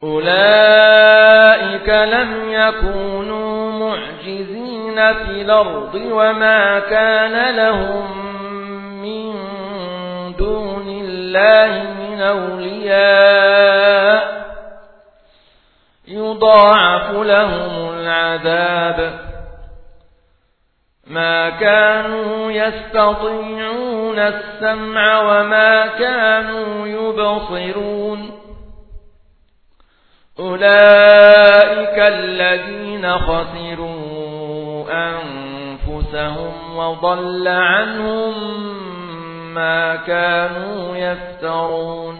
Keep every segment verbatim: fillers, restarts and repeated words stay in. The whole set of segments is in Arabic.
أولئك لم يكونوا معجزين في الأرض وما كان لهم من دون الله من أولياء يضاعف لهم العذاب ما كانوا يستطيعون السمع وما كانوا يبصرون أولئك الذين خسروا أنفسهم وضل عنهم ما كانوا يفترون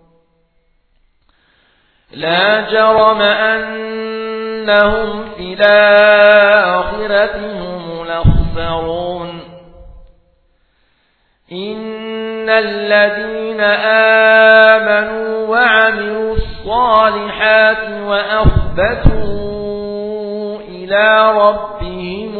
لا جرم أنهم في الآخرة هم الأخسرون إن الذين آمنوا وعملوا الصالحات وأخبتوا إلى ربهم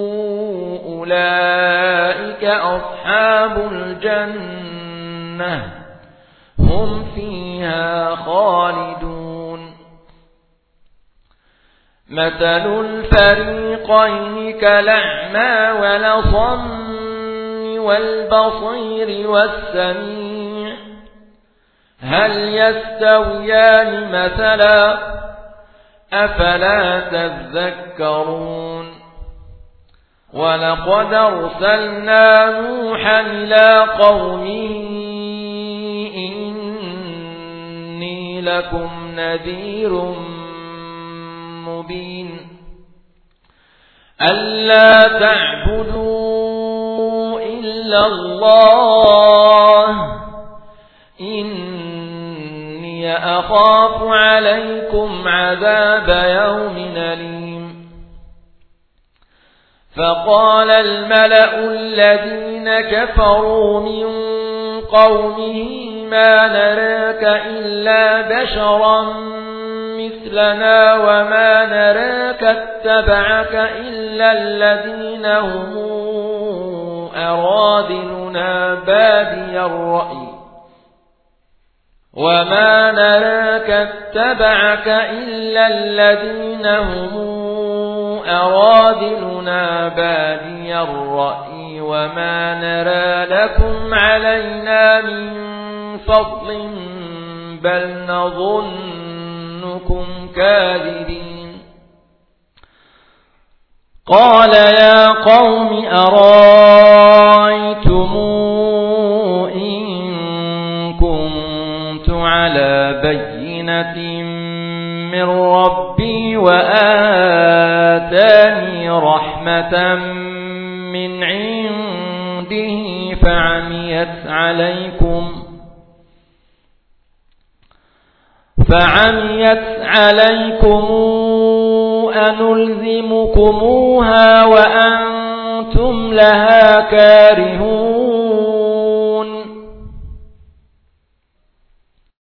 أولئك أصحاب الجنة هم فيها خالدون مثل الفريقين كالأعمى والأصم والبصير والسميع هل يستويان مثلا أفلا تذكرون ولقد أرسلنا نوحا إلى قومه إني لكم نذير مبين ألا تعبدوا إلا الله إني أخاف عليكم عذاب يوم أليم فقال الملأ الذين كفروا من قومه ما نراك إلا بشرا مثلنا وما نراك اتبعك إلا الذين هم أرادلنا بادي الرأي وما نراك اتبعك إلا الذين هم أرادلنا بادي الرأي وما نرى لكم علينا من فضل بل نظنكم كاذبين قال يا قوم أرأيتم إن كنت على بينة من ربي وآتاني رحمة من عنده فعميت عليكم فعميت عليكم أنلزمكموها وأنتم لها كارهون